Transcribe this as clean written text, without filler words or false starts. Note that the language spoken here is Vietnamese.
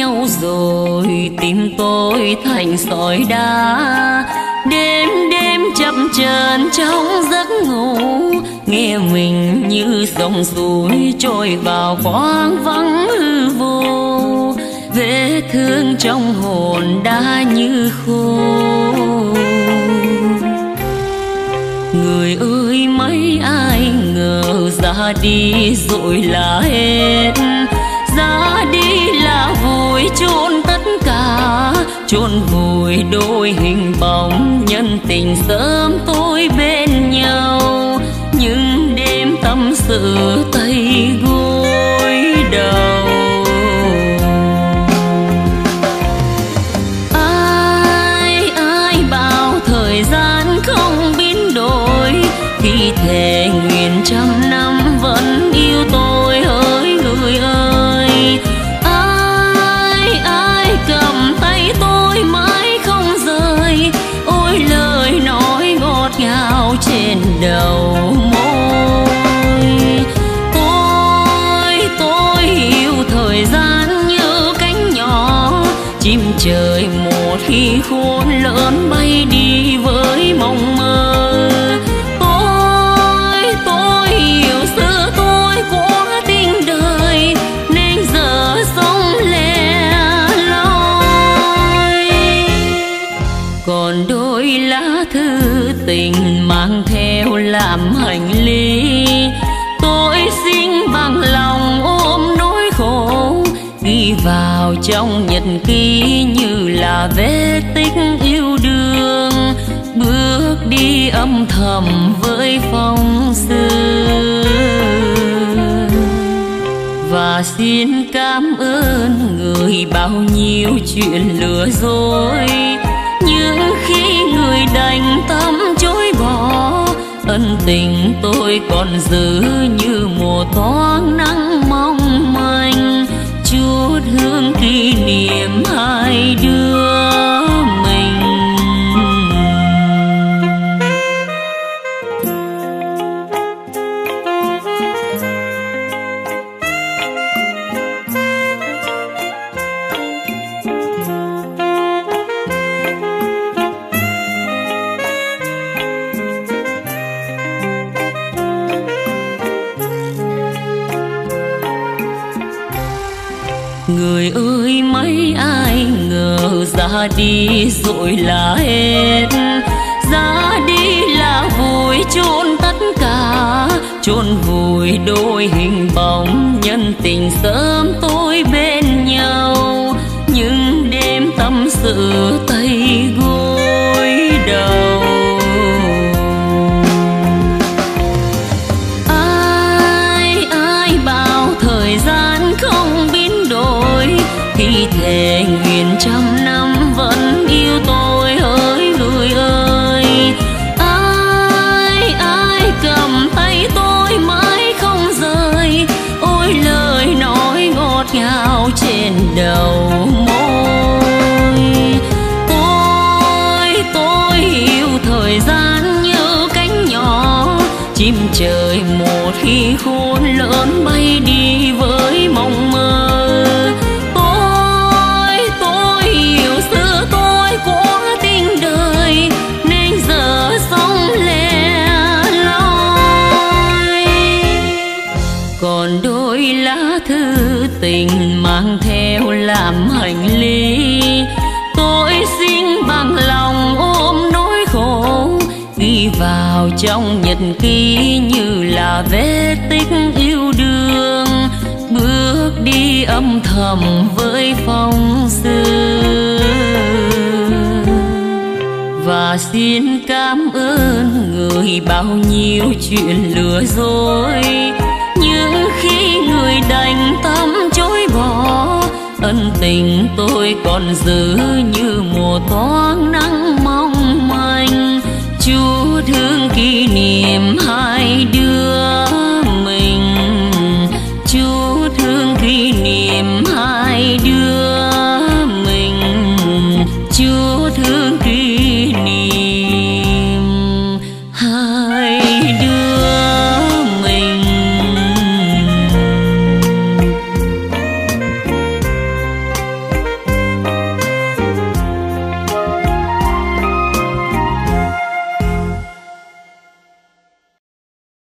nhau rồi tim tôi thành sỏi đá. Đêm đêm chập chờn trong giấc ngủ, nghe mình như dòng suối trôi vào khoáng vắng hư vô. Vết thương trong hồn đã như khô. Người ơi mấy ai ngờ ra đi rồi là hết, ra đi là vùi chôn tất cả, chôn vùi đôi hình bóng nhân tình sớm tôi bên nhau. Những đêm tâm sự tay gối đầu, ai bảo thời gian không biến đổi, khi thề nguyện trăm năm vẫn yêu tôi hỡi người ơi. Ai cầm tay tôi mãi không rời, ôi lời nói ngọt ngào trên đầu môi. Tôi yêu thời gian như cánh nhỏ, chim trời một khi khôn lớn bay đi với mộng mơ. Tôi yêu xưa tôi quá tình đời, nên giờ sống lẻ loi. Còn đôi lá thư tình mang theo làm hành lý, tôi xin bằng lòng ôm nỗi khổ, ghi vào trong nhật ký như là vết tích yêu đương. Bước đi âm thầm với phong sương, và xin cảm ơn người bao nhiêu chuyện lừa dối. Nhưng khi người đành tâm chối bỏ, ân tình tôi còn giữ như một thoáng nắng mong manh, chút hương kỷ niệm hai đứa mình. Người ơi mấy ai ngờ ra đi rồi là hết, ra đi là vùi chôn tất cả, chôn vùi đôi hình bóng nhân tình sớm tôi bên nhau. Những đêm tâm sự tay gối đầu, ai bảo thời gian không biến đổi, khi thề nguyện trăm năm vẫn yêu tôi hỡi người ơi. Ai cầm tay tôi mãi không rời, ôi lời nói ngọt ngào trên đầu môi. Tôi yêu thời gian như cánh nhỏ, chim trời một khi khôn lớn bay đi với mộng mơ. Tôi yêu xưa tôi quá tình đời, nên giờ sống lẻ loi. Còn đôi lá thư tình mang theo làm hành lý, tôi xin bằng lòng ôm nỗi khổ, ghi vào trong nhật ký như là vết tích yêu đương. Bước đi âm thầm với phong sương, và xin cảm ơn người bao nhiêu chuyện lừa dối. Nhưng khi người đành tâm chối bỏ, ân tình tôi còn giữ như một thoáng nắng mong manh, chút hương kỷ niệm hai đứa